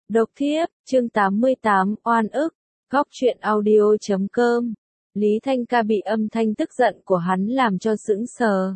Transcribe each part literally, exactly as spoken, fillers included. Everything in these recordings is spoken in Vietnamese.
Độc thiếp, chương tám mươi tám, oan ức, góc truyện audio chấm com. Lý Thanh Ca bị âm thanh tức giận của hắn làm cho sững sờ.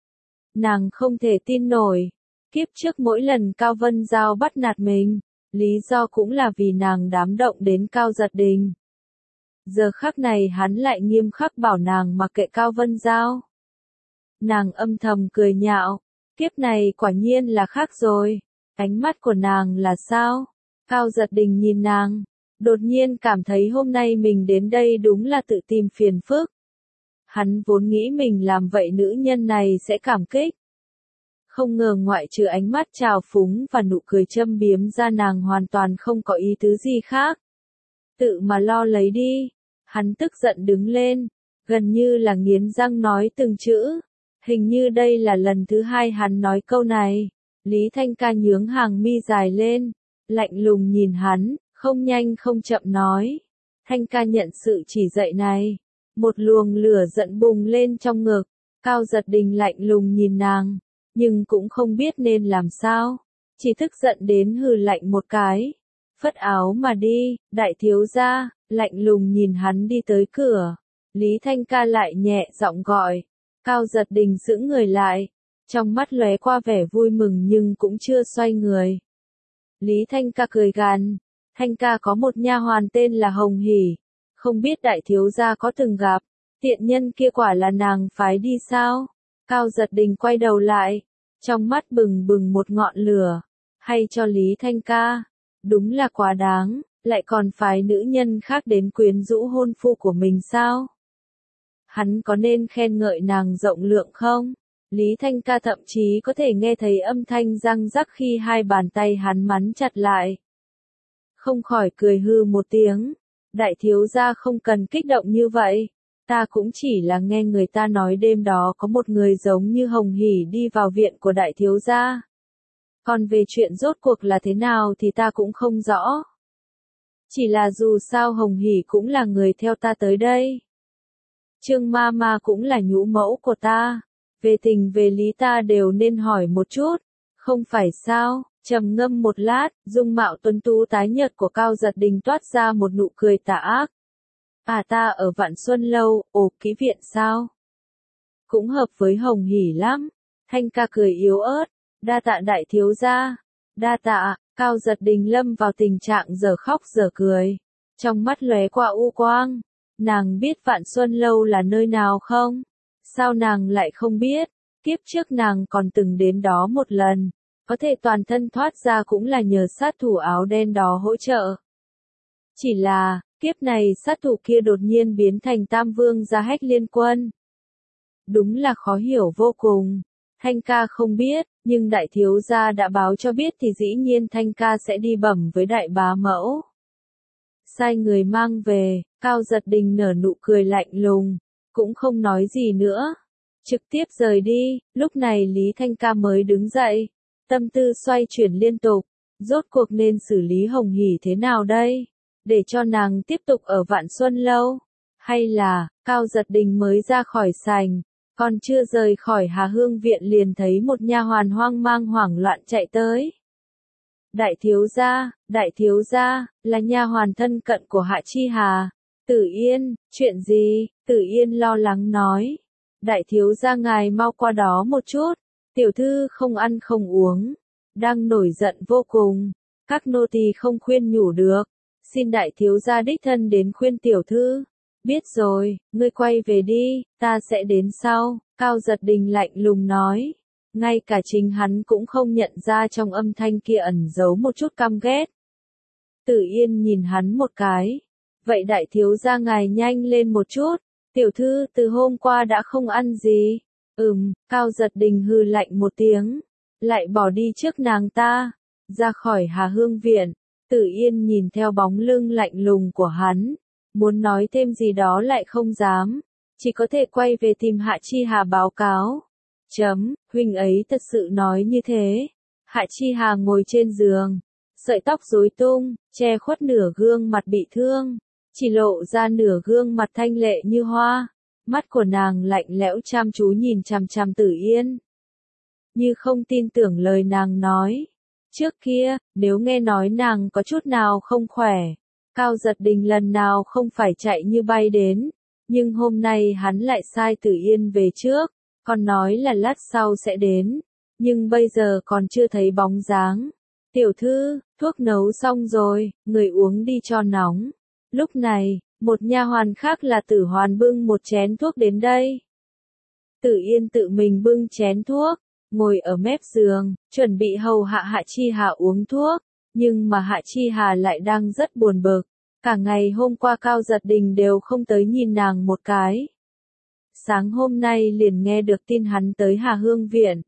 Nàng không thể tin nổi, kiếp trước mỗi lần Cao Vân Giao bắt nạt mình, lý do cũng là vì nàng đám động đến Cao Giật Đình. Giờ khắc này hắn lại nghiêm khắc bảo nàng mặc kệ Cao Vân Giao. Nàng âm thầm cười nhạo, kiếp này quả nhiên là khác rồi, ánh mắt của nàng là sao? Cao Giật Đình nhìn nàng, đột nhiên cảm thấy hôm nay mình đến đây đúng là tự tìm phiền phức. Hắn vốn nghĩ mình làm vậy nữ nhân này sẽ cảm kích. Không ngờ ngoại trừ ánh mắt trào phúng và nụ cười châm biếm ra nàng hoàn toàn không có ý tứ gì khác. Tự mà lo lấy đi, hắn tức giận đứng lên, gần như là nghiến răng nói từng chữ. Hình như đây là lần thứ hai hắn nói câu này. Lý Thanh Ca nhướng hàng mi dài lên, lạnh lùng nhìn hắn, không nhanh không chậm nói. Thanh Ca nhận sự chỉ dạy này. Một luồng lửa giận bùng lên trong ngực. Cao Giật Đình lạnh lùng nhìn nàng, nhưng cũng không biết nên làm sao. Chỉ tức giận đến hừ lạnh một cái. Phất áo mà đi, đại thiếu gia, lạnh lùng nhìn hắn đi tới cửa. Lý Thanh Ca lại nhẹ giọng gọi. Cao Giật Đình giữ người lại, trong mắt lóe qua vẻ vui mừng nhưng cũng chưa xoay người. Lý Thanh Ca cười gằn, Thanh Ca có một nha hoàn tên là Hồng Hỉ, không biết đại thiếu gia có từng gặp, tiện nhân kia quả là nàng phái đi sao? Cao Giật Đình quay đầu lại, trong mắt bừng bừng một ngọn lửa, hay cho Lý Thanh Ca, đúng là quá đáng, lại còn phái nữ nhân khác đến quyến rũ hôn phu của mình sao? Hắn có nên khen ngợi nàng rộng lượng không? Lý Thanh Ca thậm chí có thể nghe thấy âm thanh răng rắc khi hai bàn tay hắn mắn chặt lại. Không khỏi cười hư một tiếng. Đại thiếu gia không cần kích động như vậy. Ta cũng chỉ là nghe người ta nói đêm đó có một người giống như Hồng Hỉ đi vào viện của đại thiếu gia. Còn về chuyện rốt cuộc là thế nào thì ta cũng không rõ. Chỉ là dù sao Hồng Hỉ cũng là người theo ta tới đây. Trương ma ma cũng là nhũ mẫu của ta, về tình về lý ta đều nên hỏi một chút, không phải sao? Trầm ngâm một lát, dung mạo tuấn tú tái nhợt của Cao Giật Đình toát ra một nụ cười tà ác. À ta ở Vạn Xuân Lâu, ồ kỹ viện sao? Cũng hợp với Hồng Hỉ lắm. Thanh Ca cười yếu ớt, đa tạ đại thiếu gia, đa tạ. Cao Giật Đình lâm vào tình trạng giờ khóc giờ cười, trong mắt lóe qua u quang. Nàng biết Vạn Xuân Lâu là nơi nào không? Sao nàng lại không biết? Kiếp trước nàng còn từng đến đó một lần, có thể toàn thân thoát ra cũng là nhờ sát thủ áo đen đó hỗ trợ. Chỉ là, kiếp này sát thủ kia đột nhiên biến thành Tam Vương Gia Hách Liên Quân. Đúng là khó hiểu vô cùng. Thanh Ca không biết, nhưng đại thiếu gia đã báo cho biết thì dĩ nhiên Thanh Ca sẽ đi bẩm với đại bá mẫu. Sai người mang về, Cao Giật Đình nở nụ cười lạnh lùng, cũng không nói gì nữa. Trực tiếp rời đi, lúc này Lý Thanh Ca mới đứng dậy, tâm tư xoay chuyển liên tục, rốt cuộc nên xử lý Hồng Hỉ thế nào đây? Để cho nàng tiếp tục ở Vạn Xuân Lâu? Hay là, Cao Giật Đình mới ra khỏi sảnh, còn chưa rời khỏi Hà Hương viện liền thấy một nha hoàn hoang mang hoảng loạn chạy tới. Đại thiếu gia, đại thiếu gia, là nha hoàn thân cận của Hạ Chi Hà. Tử Yên, chuyện gì? Tử Yên lo lắng nói. Đại thiếu gia ngài mau qua đó một chút. Tiểu thư không ăn không uống, đang nổi giận vô cùng. Các nô tỳ không khuyên nhủ được. Xin đại thiếu gia đích thân đến khuyên tiểu thư. Biết rồi, ngươi quay về đi, ta sẽ đến sau. Cao Giật Đình lạnh lùng nói. Ngay cả chính hắn cũng không nhận ra trong âm thanh kia ẩn giấu một chút căm ghét. Tử Yên nhìn hắn một cái. Vậy đại thiếu gia ngài nhanh lên một chút. Tiểu thư từ hôm qua đã không ăn gì. Ừm, Cao Giật Đình hừ lạnh một tiếng. Lại bỏ đi trước nàng ta. Ra khỏi Hà Hương viện. Tử Yên nhìn theo bóng lưng lạnh lùng của hắn. Muốn nói thêm gì đó lại không dám. Chỉ có thể quay về tìm Hạ Chi Hà báo cáo. Chấm, huynh ấy thật sự nói như thế. Hạ Chi Hà ngồi trên giường. Sợi tóc rối tung, che khuất nửa gương mặt bị thương. Chỉ lộ ra nửa gương mặt thanh lệ như hoa. Mắt của nàng lạnh lẽo chăm chú nhìn chằm chằm Tử Yên. Như không tin tưởng lời nàng nói. Trước kia, nếu nghe nói nàng có chút nào không khỏe, Cao Giật Đình lần nào không phải chạy như bay đến, nhưng hôm nay hắn lại sai Tử Yên về trước, còn nói là lát sau sẽ đến, nhưng bây giờ còn chưa thấy bóng dáng. Tiểu thư, thuốc nấu xong rồi, người uống đi cho nóng. Lúc này, một nha hoàn khác là Tử Hoàn bưng một chén thuốc đến đây. Tử Yên tự mình bưng chén thuốc, ngồi ở mép giường, chuẩn bị hầu hạ Hạ Chi Hà uống thuốc, nhưng mà Hạ Chi Hà lại đang rất buồn bực. Cả ngày hôm qua Cao Giật Đình đều không tới nhìn nàng một cái. Sáng hôm nay liền nghe được tin hắn tới Hà Hương Viện.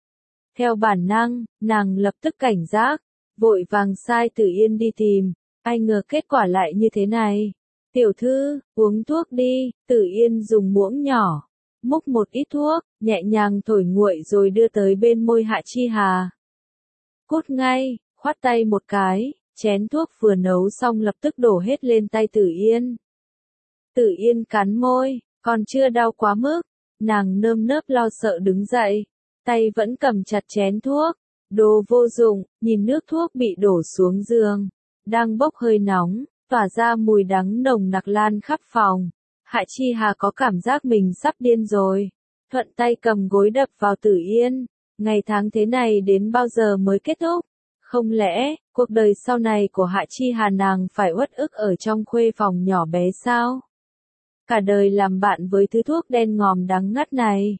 Theo bản năng, nàng lập tức cảnh giác, vội vàng sai Tử Yên đi tìm, ai ngờ kết quả lại như thế này. Tiểu thư, uống thuốc đi, Tử Yên dùng muỗng nhỏ, múc một ít thuốc, nhẹ nhàng thổi nguội rồi đưa tới bên môi Hạ Chi Hà. Cút ngay, khoát tay một cái, chén thuốc vừa nấu xong lập tức đổ hết lên tay Tử Yên. Tử Yên cắn môi, còn chưa đau quá mức, nàng nơm nớp lo sợ đứng dậy, tay vẫn cầm chặt chén thuốc, đồ vô dụng, nhìn nước thuốc bị đổ xuống giường, đang bốc hơi nóng, tỏa ra mùi đắng nồng nặc lan khắp phòng. Hạ Chi Hà có cảm giác mình sắp điên rồi, thuận tay cầm gối đập vào Tử Yên, ngày tháng thế này đến bao giờ mới kết thúc? Không lẽ, cuộc đời sau này của Hạ Chi Hà nàng phải uất ức ở trong khuê phòng nhỏ bé sao? Cả đời làm bạn với thứ thuốc đen ngòm đắng ngắt này.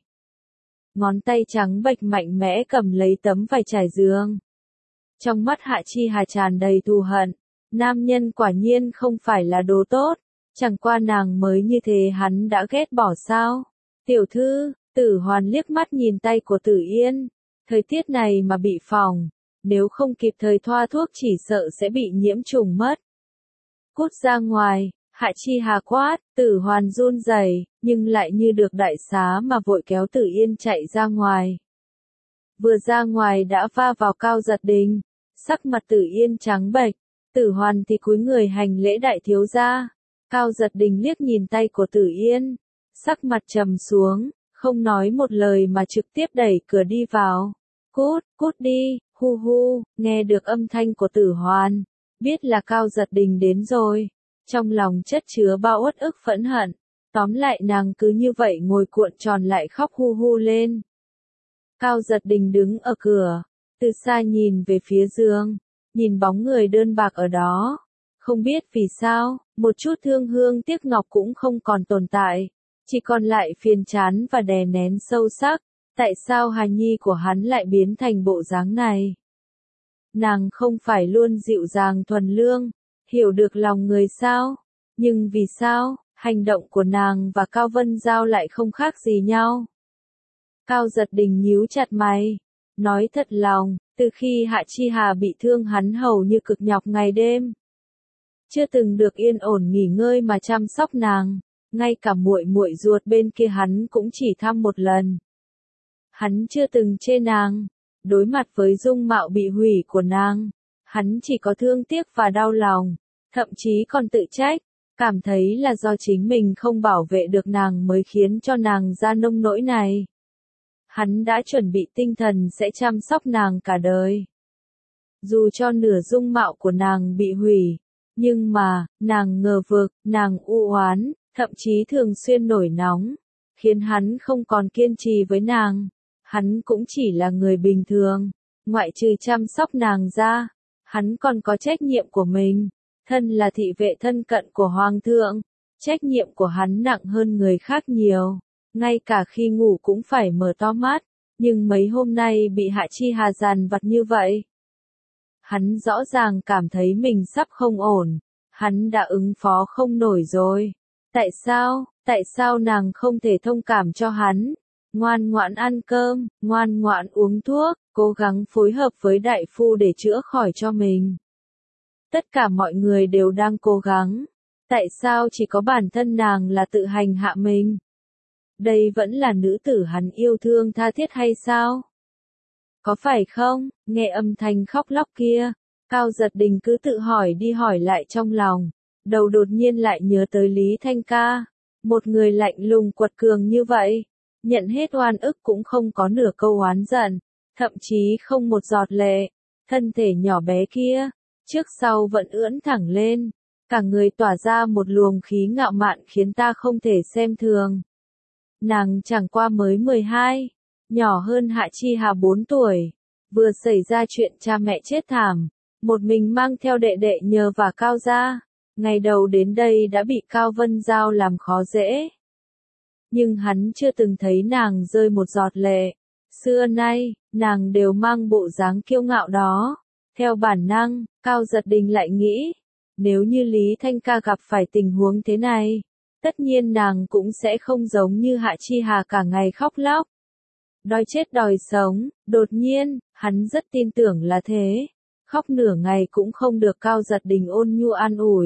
Ngón tay trắng bệch mạnh mẽ cầm lấy tấm vải trải giường. Trong mắt Hạ Chi Hà tràn đầy thù hận, nam nhân quả nhiên không phải là đồ tốt, chẳng qua nàng mới như thế hắn đã ghét bỏ sao? Tiểu thư, Tử Hoàn liếc mắt nhìn tay của Tử Yên, thời tiết này mà bị phỏng, nếu không kịp thời thoa thuốc chỉ sợ sẽ bị nhiễm trùng mất. Cút ra ngoài, Hạ Chi Hà quát, Tử Hoàn run rẩy, nhưng lại như được đại xá mà vội kéo Tử Yên chạy ra ngoài. Vừa ra ngoài đã va vào Cao Giật Đình, sắc mặt Tử Yên trắng bệch, Tử Hoàn thì cúi người hành lễ đại thiếu gia. Cao Giật Đình liếc nhìn tay của Tử Yên, sắc mặt trầm xuống, không nói một lời mà trực tiếp đẩy cửa đi vào. Cút, cút đi, hu hu, nghe được âm thanh của Tử Hoàn, biết là Cao Giật Đình đến rồi. Trong lòng chất chứa bao uất ức phẫn hận, tóm lại nàng cứ như vậy ngồi cuộn tròn lại khóc hu hu lên. Cao Giật Đình đứng ở cửa, từ xa nhìn về phía giường, nhìn bóng người đơn bạc ở đó. Không biết vì sao, một chút thương hương tiếc ngọc cũng không còn tồn tại, chỉ còn lại phiền chán và đè nén sâu sắc. Tại sao hài nhi của hắn lại biến thành bộ dáng này? Nàng không phải luôn dịu dàng thuần lương, hiểu được lòng người sao? Nhưng vì sao, hành động của nàng và Cao Vân Giao lại không khác gì nhau? Cao Giật Đình nhíu chặt mày, nói thật lòng, từ khi Hạ Chi Hà bị thương hắn hầu như cực nhọc ngày đêm. Chưa từng được yên ổn nghỉ ngơi mà chăm sóc nàng, ngay cả muội muội ruột bên kia hắn cũng chỉ thăm một lần. Hắn chưa từng chê nàng, đối mặt với dung mạo bị hủy của nàng, hắn chỉ có thương tiếc và đau lòng, thậm chí còn tự trách, cảm thấy là do chính mình không bảo vệ được nàng mới khiến cho nàng ra nông nỗi này. Hắn đã chuẩn bị tinh thần sẽ chăm sóc nàng cả đời. Dù cho nửa dung mạo của nàng bị hủy, nhưng mà, nàng ngờ vực, nàng u oán, thậm chí thường xuyên nổi nóng, khiến hắn không còn kiên trì với nàng. Hắn cũng chỉ là người bình thường, ngoại trừ chăm sóc nàng ra, hắn còn có trách nhiệm của mình, thân là thị vệ thân cận của Hoàng thượng, trách nhiệm của hắn nặng hơn người khác nhiều, ngay cả khi ngủ cũng phải mở to mắt, nhưng mấy hôm nay bị Hạ Chi Hà dằn vặt như vậy. Hắn rõ ràng cảm thấy mình sắp không ổn, hắn đã ứng phó không nổi rồi. Tại sao, tại sao nàng không thể thông cảm cho hắn? Ngoan ngoãn ăn cơm, ngoan ngoãn uống thuốc, cố gắng phối hợp với đại phu để chữa khỏi cho mình. Tất cả mọi người đều đang cố gắng. Tại sao chỉ có bản thân nàng là tự hành hạ mình? Đây vẫn là nữ tử hắn yêu thương tha thiết hay sao? Có phải không? Nghe âm thanh khóc lóc kia, Cao Giật Đình cứ tự hỏi đi hỏi lại trong lòng, đầu đột nhiên lại nhớ tới Lý Thanh Ca, một người lạnh lùng quật cường như vậy, nhận hết oan ức cũng không có nửa câu oán giận, thậm chí không một giọt lệ, thân thể nhỏ bé kia, trước sau vẫn ưỡn thẳng lên, cả người tỏa ra một luồng khí ngạo mạn khiến ta không thể xem thường. Nàng chẳng qua mới mười hai, nhỏ hơn Hạ Chi Hà bốn tuổi, vừa xảy ra chuyện cha mẹ chết thảm, một mình mang theo đệ đệ nhờ và Cao gia, ngày đầu đến đây đã bị Cao Vân Giao làm khó dễ. Nhưng hắn chưa từng thấy nàng rơi một giọt lệ, xưa nay, nàng đều mang bộ dáng kiêu ngạo đó. Theo bản năng, Cao Giật Đình lại nghĩ, nếu như Lý Thanh Ca gặp phải tình huống thế này, tất nhiên nàng cũng sẽ không giống như Hạ Chi Hà cả ngày khóc lóc. Đòi chết đòi sống, đột nhiên, hắn rất tin tưởng là thế. Khóc nửa ngày cũng không được Cao Giật Đình ôn nhu an ủi.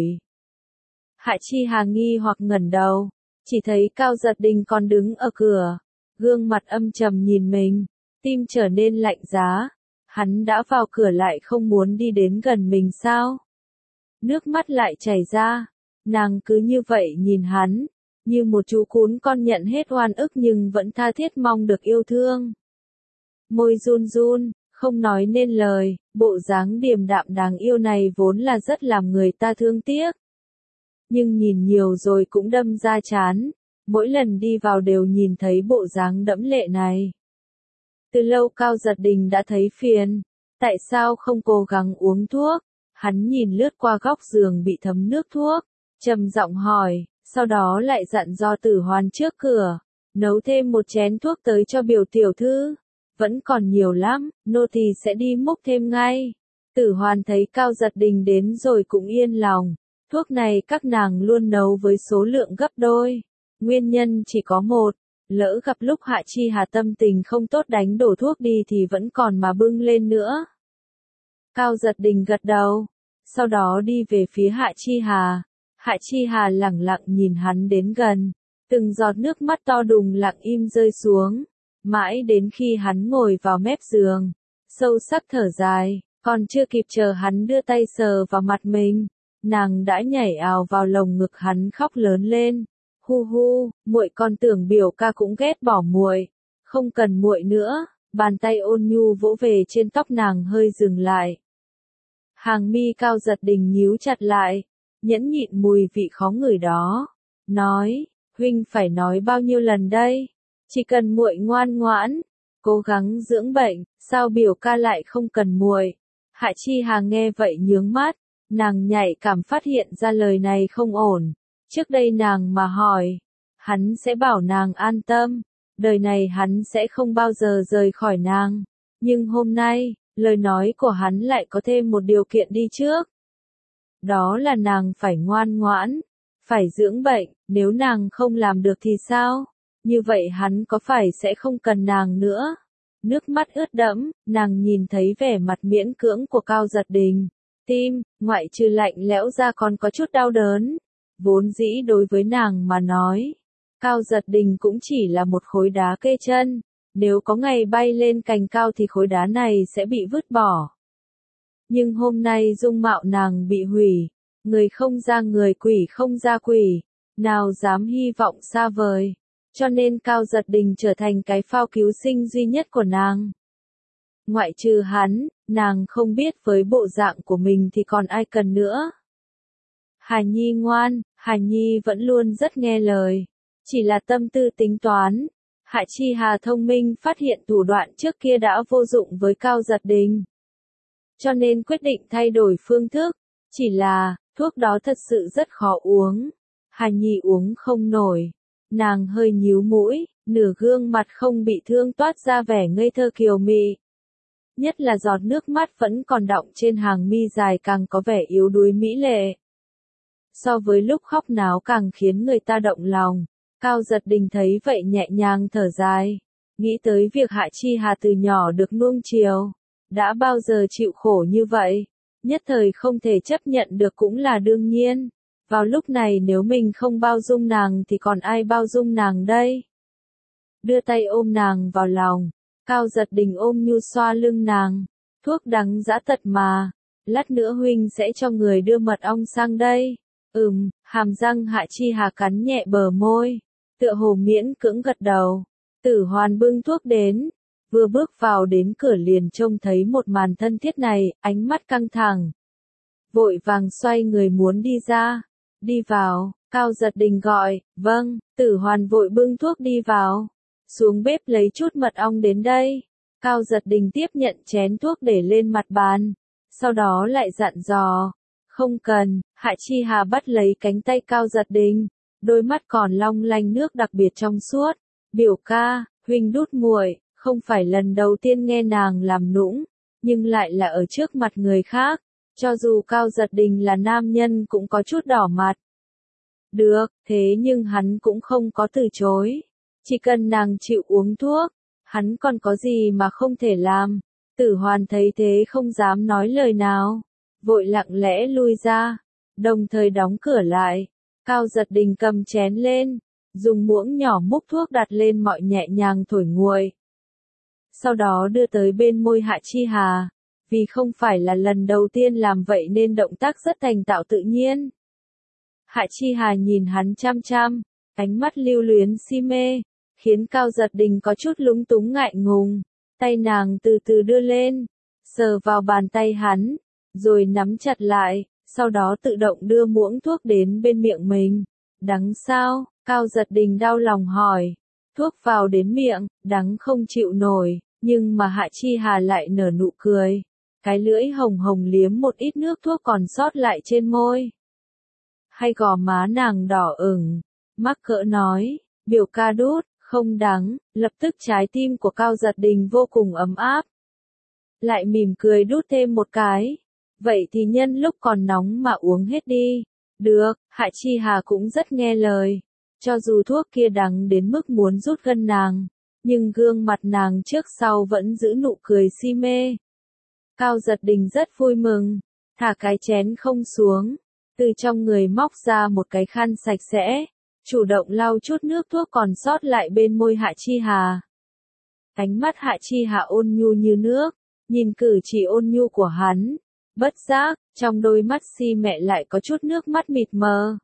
Hạ Chi Hà nghi hoặc ngẩng đầu, chỉ thấy Cao Giật Đình còn đứng ở cửa, gương mặt âm trầm nhìn mình, tim trở nên lạnh giá. Hắn đã vào cửa lại không muốn đi đến gần mình sao? Nước mắt lại chảy ra, nàng cứ như vậy nhìn hắn, như một chú cún con nhận hết oan ức nhưng vẫn tha thiết mong được yêu thương. Môi run run, không nói nên lời, bộ dáng điềm đạm đáng yêu này vốn là rất làm người ta thương tiếc. Nhưng nhìn nhiều rồi cũng đâm ra chán, mỗi lần đi vào đều nhìn thấy bộ dáng đẫm lệ này. Từ lâu Cao Giật Đình đã thấy phiền, tại sao không cố gắng uống thuốc? Hắn nhìn lướt qua góc giường bị thấm nước thuốc, trầm giọng hỏi, sau đó lại dặn dò Tử Hoan trước cửa, nấu thêm một chén thuốc tới cho biểu tiểu thư. Vẫn còn nhiều lắm, nô tỳ sẽ đi múc thêm ngay. Tử Hoan thấy Cao Giật Đình đến rồi cũng yên lòng, thuốc này các nàng luôn nấu với số lượng gấp đôi. Nguyên nhân chỉ có một, lỡ gặp lúc Hạ Chi Hà tâm tình không tốt đánh đổ thuốc đi thì vẫn còn mà bưng lên nữa. Cao Giật Đình gật đầu, sau đó đi về phía Hạ Chi Hà. Hạ Chi Hà lẳng lặng nhìn hắn đến gần, từng giọt nước mắt to đùng lặng im rơi xuống, mãi đến khi hắn ngồi vào mép giường, sâu sắc thở dài, còn chưa kịp chờ hắn đưa tay sờ vào mặt mình, nàng đã nhảy ào vào lồng ngực hắn khóc lớn lên. Hu hu, muội còn tưởng biểu ca cũng ghét bỏ muội, không cần muội nữa. Bàn tay ôn nhu vỗ về trên tóc nàng hơi dừng lại. Hàng mi Cao Giật Đình nhíu chặt lại, nhẫn nhịn mùi vị khó ngửi đó, nói, huynh phải nói bao nhiêu lần đây? Chỉ cần muội ngoan ngoãn, cố gắng dưỡng bệnh, sao biểu ca lại không cần muội? Hạ Chi Hà nghe vậy nhướng mắt, nàng nhạy cảm phát hiện ra lời này không ổn. Trước đây nàng mà hỏi, hắn sẽ bảo nàng an tâm, đời này hắn sẽ không bao giờ rời khỏi nàng. Nhưng hôm nay, lời nói của hắn lại có thêm một điều kiện đi trước. Đó là nàng phải ngoan ngoãn, phải dưỡng bệnh, nếu nàng không làm được thì sao? Như vậy hắn có phải sẽ không cần nàng nữa? Nước mắt ướt đẫm, nàng nhìn thấy vẻ mặt miễn cưỡng của Cao Giật Đình. Tim, ngoại trừ lạnh lẽo ra còn có chút đau đớn. Vốn dĩ đối với nàng mà nói, Cao Giật Đình cũng chỉ là một khối đá kê chân, nếu có ngày bay lên cành cao thì khối đá này sẽ bị vứt bỏ. Nhưng hôm nay dung mạo nàng bị hủy, người không ra người quỷ không ra quỷ, nào dám hy vọng xa vời, cho nên Cao Giật Đình trở thành cái phao cứu sinh duy nhất của nàng. Ngoại trừ hắn, nàng không biết với bộ dạng của mình thì còn ai cần nữa. Hà Nhi ngoan, Hà Nhi vẫn luôn rất nghe lời, chỉ là tâm tư tính toán. Hạ Chi Hà thông minh phát hiện thủ đoạn trước kia đã vô dụng với Cao Giật Đình, cho nên quyết định thay đổi phương thức, chỉ là, thuốc đó thật sự rất khó uống. Hà Nhi uống không nổi, nàng hơi nhíu mũi, nửa gương mặt không bị thương toát ra vẻ ngây thơ kiều mị. Nhất là giọt nước mắt vẫn còn đọng trên hàng mi dài càng có vẻ yếu đuối mỹ lệ. So với lúc khóc náo càng khiến người ta động lòng. Cao Giật Đình thấy vậy nhẹ nhàng thở dài, nghĩ tới việc Hạ Chi Hà từ nhỏ được nuông chiều, đã bao giờ chịu khổ như vậy, nhất thời không thể chấp nhận được cũng là đương nhiên. Vào lúc này nếu mình không bao dung nàng thì còn ai bao dung nàng đây? Đưa tay ôm nàng vào lòng, Cao Giật Đình ôm nhu xoa lưng nàng, thuốc đắng dã tật mà, lát nữa huynh sẽ cho người đưa mật ong sang đây. Ừm, hàm răng Hạ Chi Hà cắn nhẹ bờ môi, tựa hồ miễn cưỡng gật đầu. Tử Hoan bưng thuốc đến, Vừa bước vào đến cửa liền trông thấy một màn thân thiết này, ánh mắt căng thẳng. Vội vàng xoay người muốn đi ra. Đi vào, Cao Giật Đình gọi, vâng, Tử Hoàn vội bưng thuốc đi vào. Xuống bếp lấy chút mật ong đến đây. Cao Giật Đình tiếp nhận chén thuốc để lên mặt bàn. Sau đó lại dặn dò. Không cần, Hạ Chi Hà bắt lấy cánh tay Cao Giật Đình. Đôi mắt còn long lanh nước đặc biệt trong suốt. Biểu ca, huynh đút muội, không phải lần đầu tiên nghe nàng làm nũng, nhưng lại là ở trước mặt người khác. Cho dù Cao Giật Đình là nam nhân cũng có chút đỏ mặt. Được, thế nhưng hắn cũng không có từ chối. Chỉ cần nàng chịu uống thuốc, hắn còn có gì mà không thể làm. Tử Hoàn thấy thế không dám nói lời nào, vội lặng lẽ lui ra, đồng thời đóng cửa lại. Cao Giật Đình cầm chén lên, dùng muỗng nhỏ múc thuốc đặt lên mọi nhẹ nhàng thổi nguội. Sau đó đưa tới bên môi Hạ Chi Hà. Vì không phải là lần đầu tiên làm vậy nên động tác rất thành thạo tự nhiên. Hạ Chi Hà nhìn hắn chăm chăm, ánh mắt lưu luyến si mê, khiến Cao Giật Đình có chút lúng túng ngại ngùng. Tay nàng từ từ đưa lên, sờ vào bàn tay hắn, rồi nắm chặt lại, sau đó tự động đưa muỗng thuốc đến bên miệng mình. Đắng sao? Cao Giật Đình đau lòng hỏi. Thuốc vào đến miệng, đắng không chịu nổi, nhưng mà Hạ Chi Hà lại nở nụ cười. Cái lưỡi hồng hồng liếm một ít nước thuốc còn sót lại trên môi. Hay gò má nàng đỏ ửng, mắc cỡ nói, biểu ca đút, không đắng, lập tức trái tim của Cao Giật Đình vô cùng ấm áp. Lại mỉm cười đút thêm một cái, vậy thì nhân lúc còn nóng mà uống hết đi. Được, Hạ Chi Hà cũng rất nghe lời, cho dù thuốc kia đắng đến mức muốn rút gân nàng, nhưng gương mặt nàng trước sau vẫn giữ nụ cười si mê. Cao Giật Đình rất vui mừng, thả cái chén không xuống, từ trong người móc ra một cái khăn sạch sẽ, chủ động lau chút nước thuốc còn sót lại bên môi Hạ Chi Hà. Ánh mắt Hạ Chi Hà ôn nhu như nước, nhìn cử chỉ ôn nhu của hắn, bất giác, trong đôi mắt si mẹ lại có chút nước mắt mịt mờ.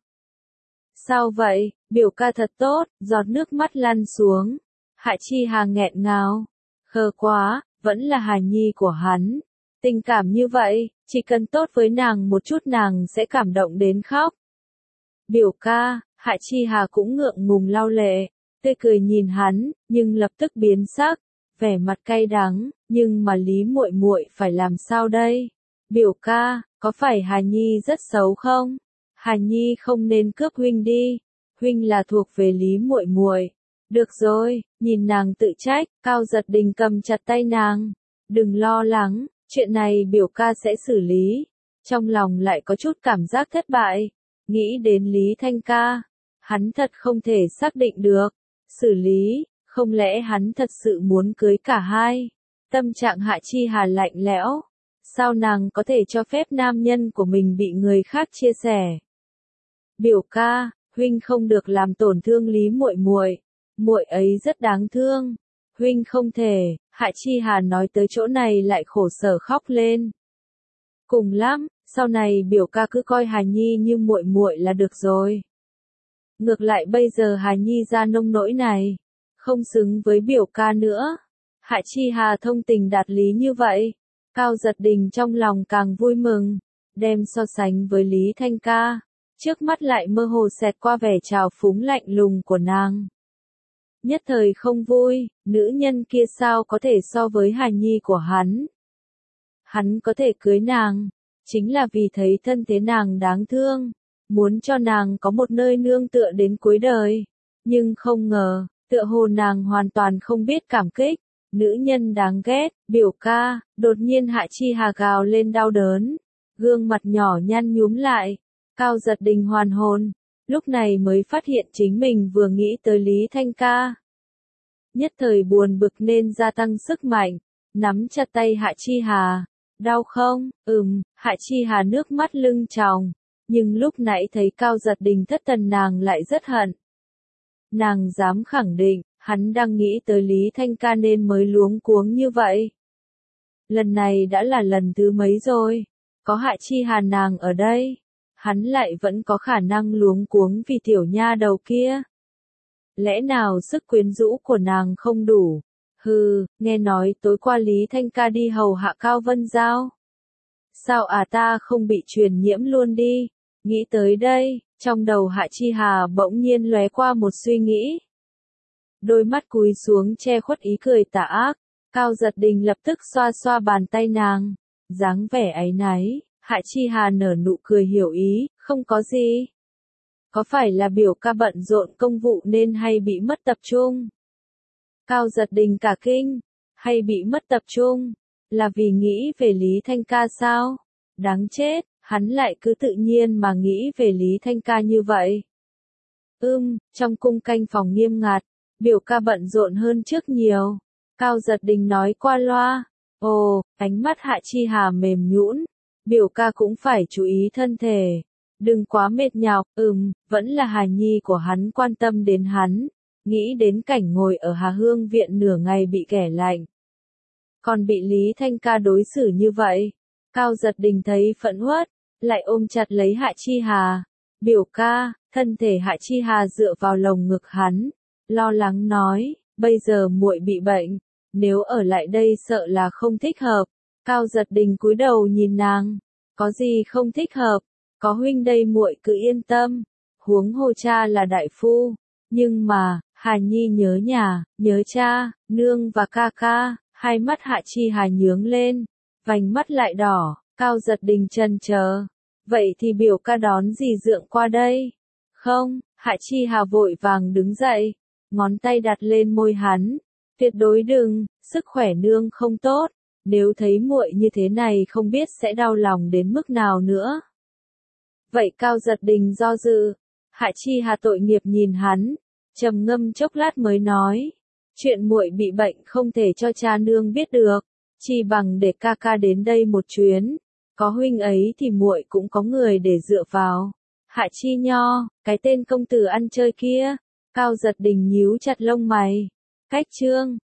Sao vậy, biểu ca thật tốt, giọt nước mắt lăn xuống. Hạ Chi Hà nghẹn ngào, khờ quá, vẫn là hài nhi của hắn. Tình cảm như vậy, chỉ cần tốt với nàng một chút nàng sẽ cảm động đến khóc. Biểu ca, Hạ Chi Hà cũng ngượng ngùng lau lệ, tươi cười nhìn hắn, nhưng lập tức biến sắc, vẻ mặt cay đắng, nhưng mà Lý muội muội phải làm sao đây? Biểu ca, có phải Hà Nhi rất xấu không? Hà Nhi không nên cướp huynh đi, huynh là thuộc về Lý muội muội. Được rồi, nhìn nàng tự trách, Cao Giật Đình cầm chặt tay nàng, đừng lo lắng. Chuyện này biểu ca sẽ xử lý. Trong lòng lại có chút cảm giác thất bại. Nghĩ đến Lý Thanh ca. Hắn thật không thể xác định được. Xử lý, không lẽ hắn thật sự muốn cưới cả hai? Tâm trạng Hạ Chi Hà lạnh lẽo. Sao nàng có thể cho phép nam nhân của mình bị người khác chia sẻ? Biểu ca, huynh không được làm tổn thương Lý muội muội. Muội ấy rất đáng thương. Huynh không thể. Hạ Chi Hà nói tới chỗ này lại khổ sở khóc lên. Cùng lắm, sau này biểu ca cứ coi Hà Nhi như muội muội là được rồi. Ngược lại bây giờ Hà Nhi ra nông nỗi này, không xứng với biểu ca nữa. Hạ Chi Hà thông tình đạt lý như vậy, Cao Giật Đình trong lòng càng vui mừng, đem so sánh với Lý Thanh ca, trước mắt lại mơ hồ xẹt qua vẻ trào phúng lạnh lùng của nàng. Nhất thời không vui, nữ nhân kia sao có thể so với hài nhi của hắn. Hắn có thể cưới nàng, chính là vì thấy thân thế nàng đáng thương, muốn cho nàng có một nơi nương tựa đến cuối đời. Nhưng không ngờ, tựa hồ nàng hoàn toàn không biết cảm kích, nữ nhân đáng ghét, biểu ca, đột nhiên Hạ Chi Hà gào lên đau đớn, gương mặt nhỏ nhăn nhúm lại, Cao Giật Đình hoàn hồn. Lúc này mới phát hiện chính mình vừa nghĩ tới Lý Thanh ca. Nhất thời buồn bực nên gia tăng sức mạnh, nắm chặt tay Hạ Chi Hà. Đau không? Ừm, Hạ Chi Hà nước mắt lưng tròng, nhưng lúc nãy thấy Cao Giật Đình thất thần nàng lại rất hận. Nàng dám khẳng định, hắn đang nghĩ tới Lý Thanh ca nên mới luống cuống như vậy. Lần này đã là lần thứ mấy rồi, có Hạ Chi Hà nàng ở đây. Hắn lại vẫn có khả năng luống cuống vì tiểu nha đầu kia. Lẽ nào sức quyến rũ của nàng không đủ? Hừ, nghe nói tối qua Lý Thanh ca đi hầu hạ Cao Vân Giao. Sao à ta không bị truyền nhiễm luôn đi? Nghĩ tới đây, trong đầu Hạ Chi Hà bỗng nhiên lóe qua một suy nghĩ. Đôi mắt cúi xuống che khuất ý cười tà ác, Cao Giật Đình lập tức xoa xoa bàn tay nàng, dáng vẻ áy náy, Hạ Chi Hà nở nụ cười hiểu ý, không có gì. Có phải là biểu ca bận rộn công vụ nên hay bị mất tập trung? Cao Giật Đình cả kinh, hay bị mất tập trung, là vì nghĩ về Lý Thanh ca sao? Đáng chết, hắn lại cứ tự nhiên mà nghĩ về Lý Thanh ca như vậy. Ưm, trong cung canh phòng nghiêm ngặt, biểu ca bận rộn hơn trước nhiều. Cao Giật Đình nói qua loa. Ồ, ánh mắt Hạ Chi Hà mềm nhũn, biểu ca cũng phải chú ý thân thể. Đừng quá mệt nhọc, ừm, vẫn là Hà Nhi của hắn quan tâm đến hắn. Nghĩ đến cảnh ngồi ở Hà Hương viện nửa ngày bị ghẻ lạnh. Còn bị Lý Thanh ca đối xử như vậy. Cao Giật Đình thấy phẫn uất, lại ôm chặt lấy Hạ Chi Hà. Biểu ca, thân thể Hạ Chi Hà dựa vào lồng ngực hắn, lo lắng nói, bây giờ muội bị bệnh, nếu ở lại đây sợ là không thích hợp. Cao Giật Đình cúi đầu nhìn nàng, có gì không thích hợp, có huynh đây muội cứ yên tâm, huống hồ cha là đại phu, nhưng mà, Hà Nhi nhớ nhà, nhớ cha, nương và ca ca. Hai mắt Hạ Chi Hà nhướng lên, vành mắt lại đỏ, Cao Giật Đình chần chờ. Vậy thì biểu ca đón dì dượng qua đây. Không, Hạ Chi Hà vội vàng đứng dậy, ngón tay đặt lên môi hắn. Tuyệt đối đừng, sức khỏe nương không tốt, nếu thấy muội như thế này không biết sẽ đau lòng đến mức nào nữa. Vậy Cao Giật Đình do dự, Hạ Chi Hà tội nghiệp nhìn hắn, trầm ngâm chốc lát mới nói. Chuyện muội bị bệnh không thể cho cha nương biết được, chỉ bằng để ca ca đến đây một chuyến, có huynh ấy thì muội cũng có người để dựa vào. Hạ Chi Nho, cái tên công tử ăn chơi kia. Cao Giật Đình nhíu chặt lông mày. Cách chương